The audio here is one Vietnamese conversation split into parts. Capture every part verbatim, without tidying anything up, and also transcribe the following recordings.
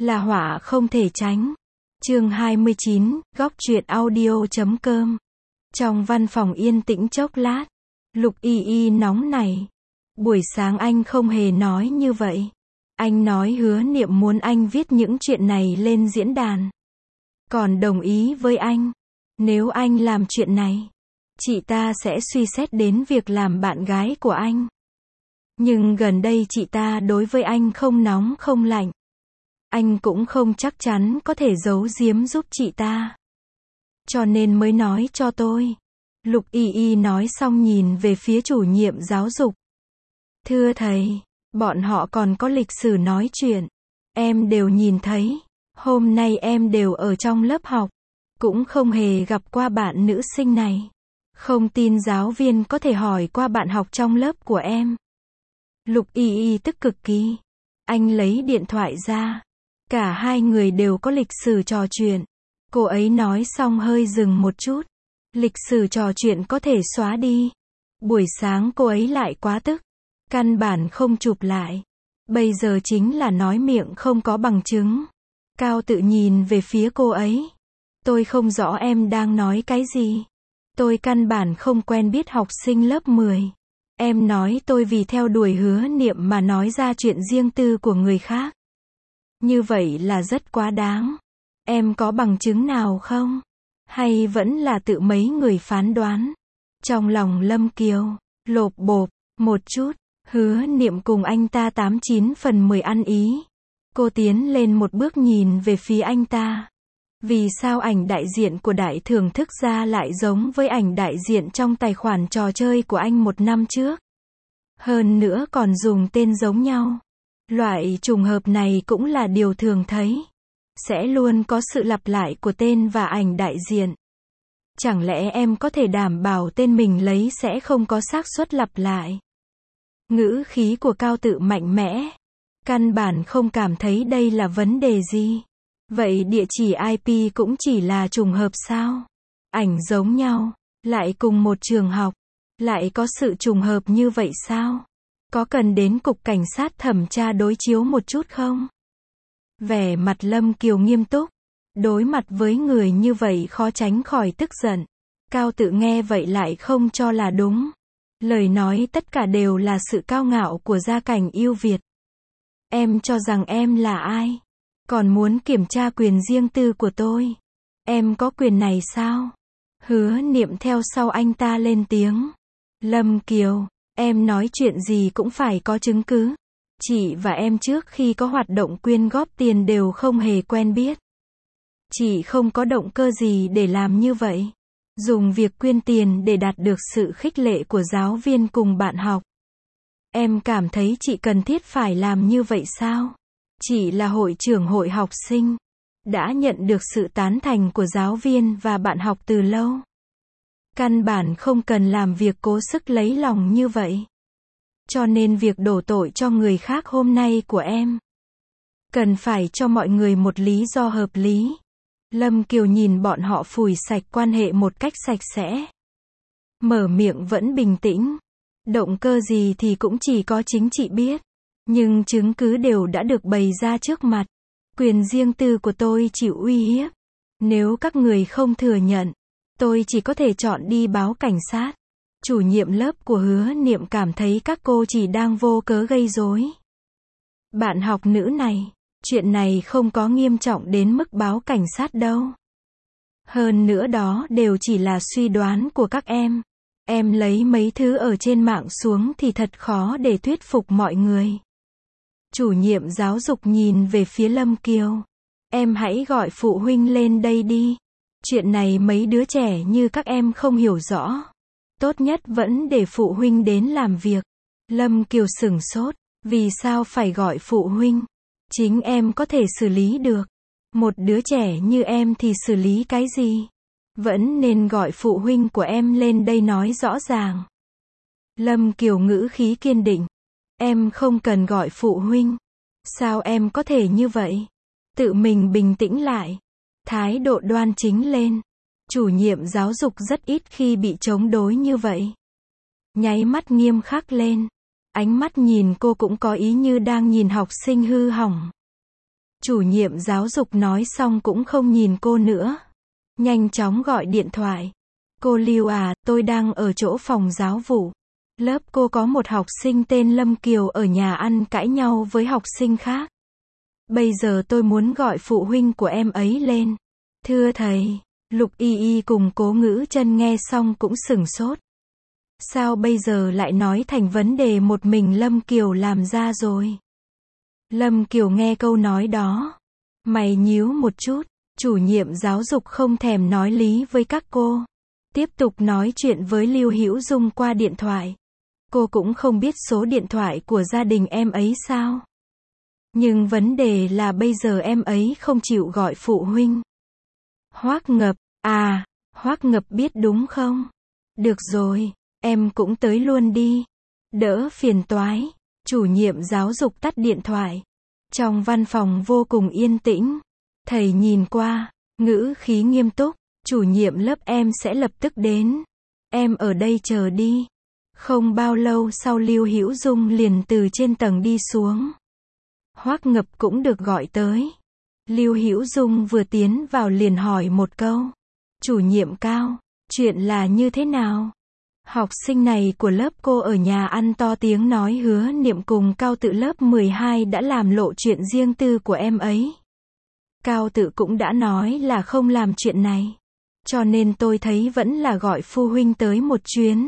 là họa không thể tránh. Chương hai mươi chín, góc truyện audio chấm com. Trong văn phòng yên tĩnh chốc lát, Lục Y Y nóng nảy. Buổi sáng anh không hề nói như vậy. Anh nói hứa niệm muốn anh viết những chuyện này lên diễn đàn. Còn đồng ý với anh. Nếu anh làm chuyện này, chị ta sẽ suy xét đến việc làm bạn gái của anh. Nhưng gần đây chị ta đối với anh không nóng không lạnh. Anh cũng không chắc chắn có thể giấu giếm giúp chị ta. Cho nên mới nói cho tôi. Lục Y Y nói xong nhìn về phía chủ nhiệm giáo dục. Thưa thầy, bọn họ còn có lịch sử nói chuyện. Em đều nhìn thấy. Hôm nay em đều ở trong lớp học. Cũng không hề gặp qua bạn nữ sinh này. Không tin giáo viên có thể hỏi qua bạn học trong lớp của em. Lục Y Y tức cực kỳ. Anh lấy điện thoại ra. Cả hai người đều có lịch sử trò chuyện. Cô ấy nói xong hơi dừng một chút. Lịch sử trò chuyện có thể xóa đi. Buổi sáng cô ấy lại quá tức. Căn bản không chụp lại. Bây giờ chính là nói miệng không có bằng chứng. Cao tự nhìn về phía cô ấy. Tôi không rõ em đang nói cái gì. Tôi căn bản không quen biết học sinh lớp mười. Em nói tôi vì theo đuổi hứa niệm mà nói ra chuyện riêng tư của người khác. Như vậy là rất quá đáng. Em có bằng chứng nào không? Hay vẫn là tự mấy người phán đoán? Trong lòng Lâm Kiều, lộp bộp, một chút, hứa niệm cùng anh ta tám chín phần mười ăn ý. Cô tiến lên một bước nhìn về phía anh ta. Vì sao ảnh đại diện của đại thưởng thức ra lại giống với ảnh đại diện trong tài khoản trò chơi của anh một năm trước? Hơn nữa còn dùng tên giống nhau. Loại trùng hợp này cũng là điều thường thấy. Sẽ luôn có sự lặp lại của tên và ảnh đại diện. Chẳng lẽ em có thể đảm bảo tên mình lấy sẽ không có xác suất lặp lại? Ngữ khí của Cao Tự mạnh mẽ. Căn bản không cảm thấy đây là vấn đề gì. Vậy địa chỉ i pê cũng chỉ là trùng hợp sao? Ảnh giống nhau, lại cùng một trường học, lại có sự trùng hợp như vậy sao? Có cần đến cục cảnh sát thẩm tra đối chiếu một chút không? Vẻ mặt Lâm Kiều nghiêm túc. Đối mặt với người như vậy khó tránh khỏi tức giận. Cao Tự nghe vậy lại không cho là đúng. Lời nói tất cả đều là sự cao ngạo của gia cảnh yêu Việt. Em cho rằng em là ai? Còn muốn kiểm tra quyền riêng tư của tôi. Em có quyền này sao? Hứa niệm theo sau anh ta lên tiếng. Lâm Kiều, em nói chuyện gì cũng phải có chứng cứ. Chị và em trước khi có hoạt động quyên góp tiền đều không hề quen biết. Chị không có động cơ gì để làm như vậy. Dùng việc quyên tiền để đạt được sự khích lệ của giáo viên cùng bạn học. Em cảm thấy chị cần thiết phải làm như vậy sao? Chị là hội trưởng hội học sinh. Đã nhận được sự tán thành của giáo viên và bạn học từ lâu. Căn bản không cần làm việc cố sức lấy lòng như vậy. Cho nên việc đổ tội cho người khác hôm nay của em. Cần phải cho mọi người một lý do hợp lý. Lâm Kiều nhìn bọn họ phủi sạch quan hệ một cách sạch sẽ. Mở miệng vẫn bình tĩnh. Động cơ gì thì cũng chỉ có chính chị biết. Nhưng chứng cứ đều đã được bày ra trước mặt. Quyền riêng tư của tôi chịu uy hiếp. Nếu các người không thừa nhận, tôi chỉ có thể chọn đi báo cảnh sát. Chủ nhiệm lớp của hứa niệm cảm thấy các cô chỉ đang vô cớ gây rối. Bạn học nữ này, chuyện này không có nghiêm trọng đến mức báo cảnh sát đâu. Hơn nữa đó đều chỉ là suy đoán của các em. Em lấy mấy thứ ở trên mạng xuống thì thật khó để thuyết phục mọi người. Chủ nhiệm giáo dục nhìn về phía Lâm Kiều. Em hãy gọi phụ huynh lên đây đi. Chuyện này mấy đứa trẻ như các em không hiểu rõ. Tốt nhất vẫn để phụ huynh đến làm việc. Lâm Kiều sửng sốt. Vì sao phải gọi phụ huynh? Chính em có thể xử lý được. Một đứa trẻ như em thì xử lý cái gì? Vẫn nên gọi phụ huynh của em lên đây nói rõ ràng. Lâm Kiều ngữ khí kiên định. Em không cần gọi phụ huynh. Sao em có thể như vậy? Tự mình bình tĩnh lại. Thái độ đoan chính lên. Chủ nhiệm giáo dục rất ít khi bị chống đối như vậy. Nháy mắt nghiêm khắc lên. Ánh mắt nhìn cô cũng có ý như đang nhìn học sinh hư hỏng. Chủ nhiệm giáo dục nói xong cũng không nhìn cô nữa. Nhanh chóng gọi điện thoại. Cô Lưu à, tôi đang ở chỗ phòng giáo vụ. Lớp cô có một học sinh tên Lâm Kiều ở nhà ăn cãi nhau với học sinh khác. Bây giờ tôi muốn gọi phụ huynh của em ấy lên. Thưa thầy, Lục Y Y cùng Cố Ngữ Chân nghe xong cũng sửng sốt. Sao bây giờ lại nói thành vấn đề một mình Lâm Kiều làm ra rồi? Lâm Kiều nghe câu nói đó, mày nhíu một chút. Chủ nhiệm giáo dục không thèm nói lý với các cô, tiếp tục nói chuyện với Lưu Hữu Dung qua điện thoại. Cô cũng không biết số điện thoại của gia đình em ấy sao. Nhưng vấn đề là bây giờ em ấy không chịu gọi phụ huynh. Hoắc Ngập, à, Hoắc Ngập biết đúng không? Được rồi, em cũng tới luôn đi. Đỡ phiền toái. Chủ nhiệm giáo dục tắt điện thoại. Trong văn phòng vô cùng yên tĩnh. Thầy nhìn qua, ngữ khí nghiêm túc. Chủ nhiệm lớp em sẽ lập tức đến. Em ở đây chờ đi. Không bao lâu sau Lưu Hữu Dung liền từ trên tầng đi xuống. Hoắc Ngập cũng được gọi tới. Lưu Hữu Dung vừa tiến vào liền hỏi một câu. Chủ nhiệm Cao, chuyện là như thế nào? Học sinh này của lớp cô ở nhà ăn to tiếng nói Hứa Niệm cùng Cao Tự lớp mười hai đã làm lộ chuyện riêng tư của em ấy. Cao Tự cũng đã nói là không làm chuyện này. Cho nên tôi thấy vẫn là gọi phụ huynh tới một chuyến.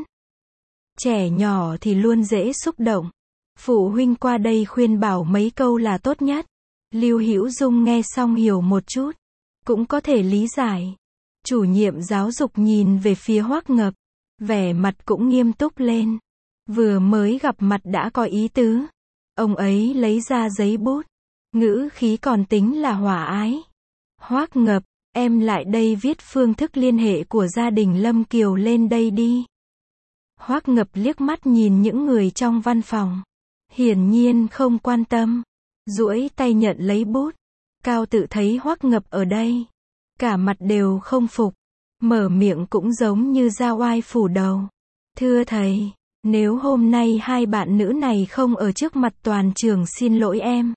Trẻ nhỏ thì luôn dễ xúc động. Phụ huynh qua đây khuyên bảo mấy câu là tốt nhất. Lưu Hữu Dung nghe xong hiểu một chút. Cũng có thể lý giải. Chủ nhiệm giáo dục nhìn về phía Hoắc Ngập. Vẻ mặt cũng nghiêm túc lên. Vừa mới gặp mặt đã có ý tứ. Ông ấy lấy ra giấy bút. Ngữ khí còn tính là hòa ái. Hoắc Ngập, em lại đây viết phương thức liên hệ của gia đình Lâm Kiều lên đây đi. Hoắc Ngập liếc mắt nhìn những người trong văn phòng. Hiển nhiên không quan tâm. Duỗi tay nhận lấy bút. Cao Tự thấy Hoắc Ngập ở đây. Cả mặt đều không phục. Mở miệng cũng giống như ra oai phủ đầu. Thưa thầy, nếu hôm nay hai bạn nữ này không ở trước mặt toàn trường xin lỗi em.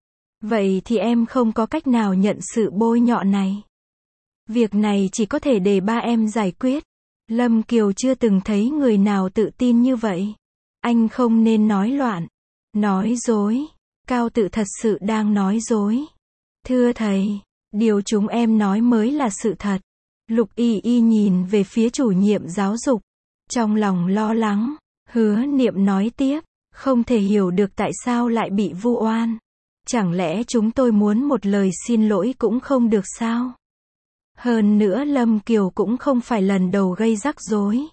Vậy thì em không có cách nào nhận sự bôi nhọ này. Việc này chỉ có thể để ba em giải quyết. Lâm Kiều chưa từng thấy người nào tự tin như vậy. Anh không nên nói loạn. Nói dối. Cao Tự thật sự đang nói dối. Thưa thầy, điều chúng em nói mới là sự thật. Lục Y Y nhìn về phía chủ nhiệm giáo dục. Trong lòng lo lắng. Hứa Niệm nói tiếp. Không thể hiểu được tại sao lại bị vu oan. Chẳng lẽ chúng tôi muốn một lời xin lỗi cũng không được sao? Hơn nữa Lâm Kiều cũng không phải lần đầu gây rắc rối.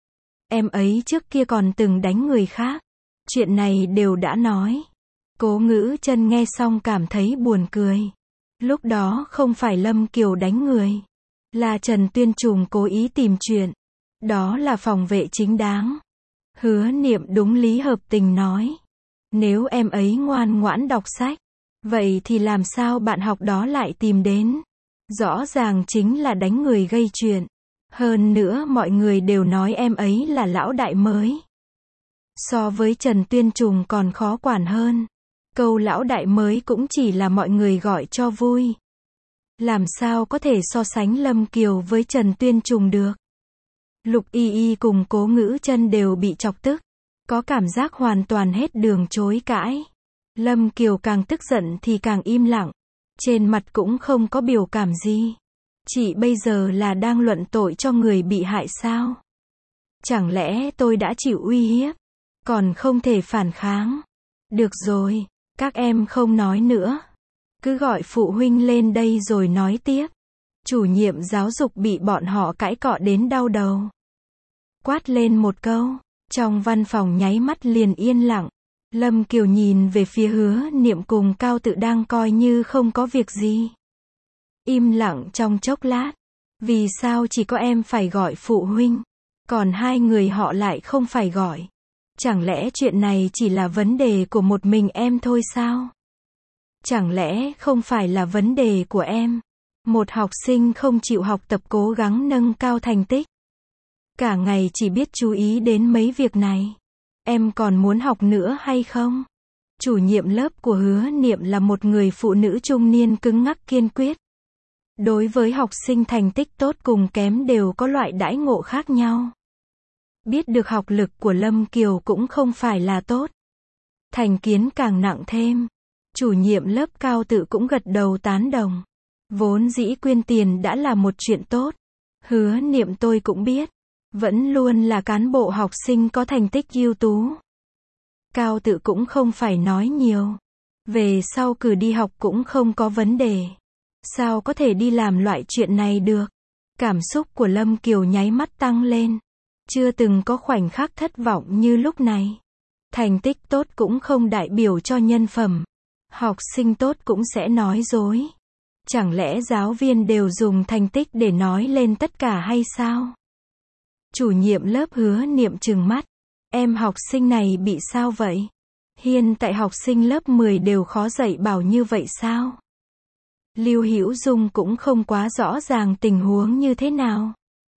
Em ấy trước kia còn từng đánh người khác. Chuyện này đều đã nói. Cố Ngữ Chân nghe xong cảm thấy buồn cười. Lúc đó không phải Lâm Kiều đánh người. Là Trần Tuyên Trùng cố ý tìm chuyện. Đó là phòng vệ chính đáng. Hứa Niệm đúng lý hợp tình nói. Nếu em ấy ngoan ngoãn đọc sách. Vậy thì làm sao bạn học đó lại tìm đến? Rõ ràng chính là đánh người gây chuyện. Hơn nữa mọi người đều nói em ấy là lão đại mới. So với Trần Tuyên Trùng còn khó quản hơn. Câu lão đại mới cũng chỉ là mọi người gọi cho vui. Làm sao có thể so sánh Lâm Kiều với Trần Tuyên Trùng được? Lục Y Y cùng Cố Ngữ Chân đều bị chọc tức. Có cảm giác hoàn toàn hết đường chối cãi. Lâm Kiều càng tức giận thì càng im lặng. Trên mặt cũng không có biểu cảm gì. Chị bây giờ là đang luận tội cho người bị hại sao? Chẳng lẽ tôi đã chịu uy hiếp? Còn không thể phản kháng? Được rồi, các em không nói nữa. Cứ gọi phụ huynh lên đây rồi nói tiếp. Chủ nhiệm giáo dục bị bọn họ cãi cọ đến đau đầu. Quát lên một câu. Trong văn phòng nháy mắt liền yên lặng. Lâm Kiều nhìn về phía Hứa Niệm cùng Cao Tự đang coi như không có việc gì. Im lặng trong chốc lát. Vì sao chỉ có em phải gọi phụ huynh? Còn hai người họ lại không phải gọi. Chẳng lẽ chuyện này chỉ là vấn đề của một mình em thôi sao? Chẳng lẽ không phải là vấn đề của em? Một học sinh không chịu học tập cố gắng nâng cao thành tích. Cả ngày chỉ biết chú ý đến mấy việc này. Em còn muốn học nữa hay không? Chủ nhiệm lớp của Hứa Niệm là một người phụ nữ trung niên cứng ngắc kiên quyết. Đối với học sinh thành tích tốt cùng kém đều có loại đãi ngộ khác nhau. Biết được học lực của Lâm Kiều cũng không phải là tốt. Thành kiến càng nặng thêm. Chủ nhiệm lớp Cao Tự cũng gật đầu tán đồng. Vốn dĩ quyên tiền đã là một chuyện tốt. Hứa Niệm tôi cũng biết. Vẫn luôn là cán bộ học sinh có thành tích ưu tú. Cao Tự cũng không phải nói nhiều. Về sau cử đi học cũng không có vấn đề. Sao có thể đi làm loại chuyện này được? Cảm xúc của Lâm Kiều nháy mắt tăng lên. Chưa từng có khoảnh khắc thất vọng như lúc này. Thành tích tốt cũng không đại biểu cho nhân phẩm. Học sinh tốt cũng sẽ nói dối. Chẳng lẽ giáo viên đều dùng thành tích để nói lên tất cả hay sao? Chủ nhiệm lớp Hứa Niệm trừng mắt. Em học sinh này bị sao vậy? Hiện tại học sinh lớp mười đều khó dạy bảo như vậy sao? Lưu Hữu Dung cũng không quá rõ ràng tình huống như thế nào.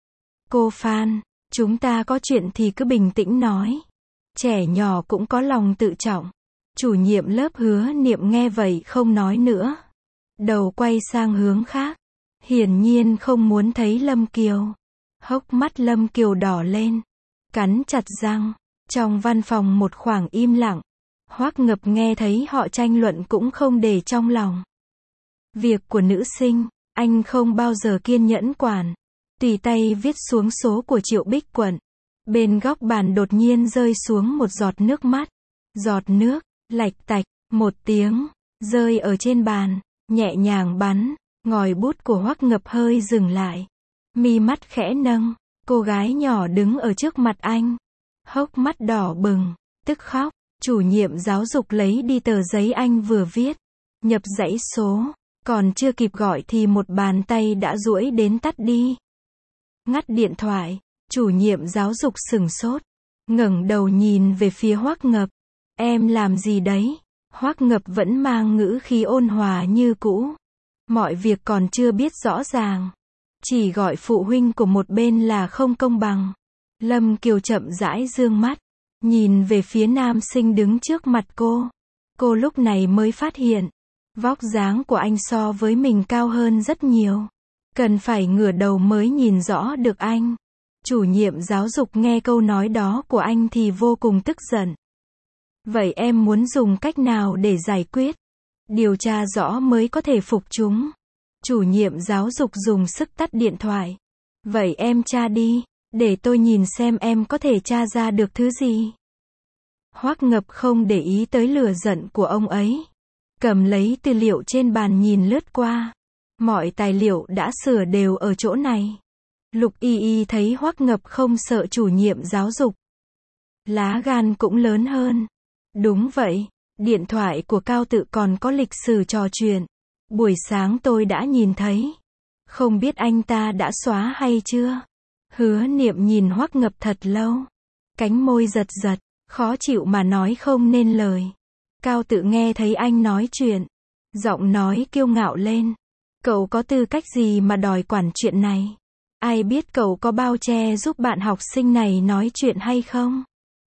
Cô Phan, chúng ta có chuyện thì cứ bình tĩnh nói. Trẻ nhỏ cũng có lòng tự trọng. Chủ nhiệm lớp Hứa Niệm nghe vậy không nói nữa. Đầu quay sang hướng khác. Hiển nhiên không muốn thấy Lâm Kiều. Hốc mắt Lâm Kiều đỏ lên. Cắn chặt răng. Trong văn phòng một khoảng im lặng. Hoắc Ngập nghe thấy họ tranh luận cũng không để trong lòng. Việc của nữ sinh, anh không bao giờ kiên nhẫn quản. Tùy tay viết xuống số của Triệu Bích Quận. Bên góc bàn đột nhiên rơi xuống một giọt nước mắt. Giọt nước, lạch tạch, một tiếng, rơi ở trên bàn, nhẹ nhàng bắn. Ngòi bút của Hoắc Ngập hơi dừng lại. Mi mắt khẽ nâng, cô gái nhỏ đứng ở trước mặt anh. Hốc mắt đỏ bừng, tức khóc. Chủ nhiệm giáo dục lấy đi tờ giấy anh vừa viết. Nhập dãy số. Còn chưa kịp gọi thì một bàn tay đã duỗi đến tắt đi. Ngắt điện thoại. Chủ nhiệm giáo dục sửng sốt. Ngẩng đầu nhìn về phía Hoắc Ngập. Em làm gì đấy? Hoắc Ngập vẫn mang ngữ khí ôn hòa như cũ. Mọi việc còn chưa biết rõ ràng. Chỉ gọi phụ huynh của một bên là không công bằng. Lâm Kiều chậm rãi dương mắt. Nhìn về phía nam sinh đứng trước mặt cô. Cô lúc này mới phát hiện. Vóc dáng của anh so với mình cao hơn rất nhiều. Cần phải ngửa đầu mới nhìn rõ được anh. Chủ nhiệm giáo dục nghe câu nói đó của anh thì vô cùng tức giận. Vậy em muốn dùng cách nào để giải quyết? Điều tra rõ mới có thể phục chúng. Chủ nhiệm giáo dục dùng sức tắt điện thoại. Vậy em tra đi, để tôi nhìn xem em có thể tra ra được thứ gì. Hoắc Ngập không để ý tới lửa giận của ông ấy. Cầm lấy tư liệu trên bàn nhìn lướt qua. Mọi tài liệu đã sửa đều ở chỗ này. Lục Y Y thấy Hoắc Ngập không sợ chủ nhiệm giáo dục. Lá gan cũng lớn hơn. Đúng vậy, điện thoại của Cao Tự còn có lịch sử trò chuyện. Buổi sáng tôi đã nhìn thấy. Không biết anh ta đã xóa hay chưa? Hứa Niệm nhìn Hoắc Ngập thật lâu. Cánh môi giật giật, khó chịu mà nói không nên lời. Cao Tự nghe thấy anh nói chuyện. Giọng nói kiêu ngạo lên. Cậu có tư cách gì mà đòi quản chuyện này? Ai biết cậu có bao che giúp bạn học sinh này nói chuyện hay không?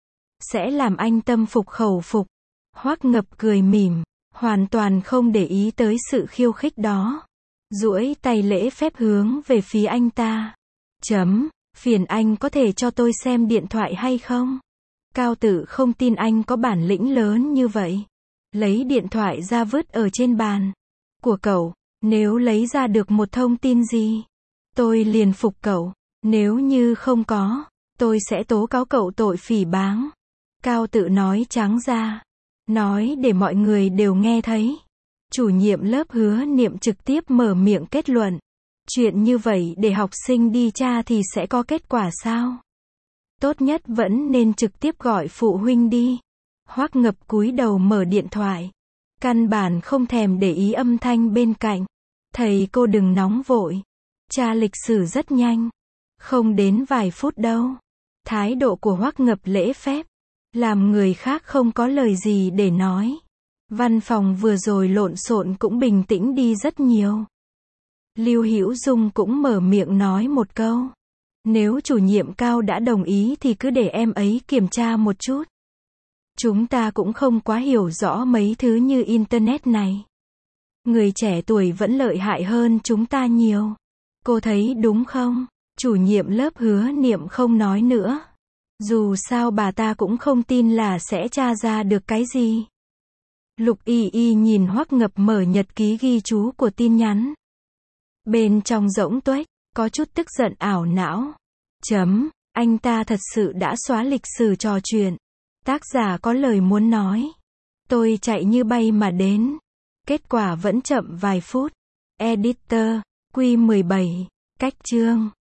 Sẽ làm anh tâm phục khẩu phục. Hoắc Ngập cười mỉm, hoàn toàn không để ý tới sự khiêu khích đó. Duỗi tay lễ phép hướng về phía anh ta. Chấm, phiền anh có thể cho tôi xem điện thoại hay không? Cao Tự không tin anh có bản lĩnh lớn như vậy. Lấy điện thoại ra vứt ở trên bàn. Của cậu, nếu lấy ra được một thông tin gì, tôi liền phục cậu. Nếu như không có, tôi sẽ tố cáo cậu tội phỉ báng. Cao Tự nói trắng ra. Nói để mọi người đều nghe thấy. Chủ nhiệm lớp Hứa Niệm trực tiếp mở miệng kết luận. Chuyện như vậy để học sinh đi tra thì sẽ có kết quả sao? Tốt nhất vẫn nên trực tiếp gọi phụ huynh đi. Hoắc Ngập cúi đầu mở điện thoại. Căn bản không thèm để ý âm thanh bên cạnh. Thầy cô đừng nóng vội. Tra lịch sử rất nhanh. Không đến vài phút đâu. Thái độ của Hoắc Ngập lễ phép. Làm người khác không có lời gì để nói. Văn phòng vừa rồi lộn xộn cũng bình tĩnh đi rất nhiều. Lưu Hữu Dung cũng mở miệng nói một câu. Nếu chủ nhiệm Cao đã đồng ý thì cứ để em ấy kiểm tra một chút. Chúng ta cũng không quá hiểu rõ mấy thứ như Internet này. Người trẻ tuổi vẫn lợi hại hơn chúng ta nhiều. Cô thấy đúng không? Chủ nhiệm lớp hứa niệm không nói nữa. Dù sao bà ta cũng không tin là sẽ tra ra được cái gì. Lục Y Y nhìn Hoắc Ngập mở nhật ký ghi chú của tin nhắn. Bên trong rỗng tuếch, có chút tức giận ảo não. Chấm, anh ta thật sự đã xóa lịch sử trò chuyện. Tác giả có lời muốn nói. Tôi chạy như bay mà đến. Kết quả vẫn chậm vài phút. Editor, Q mười bảy, cách chương.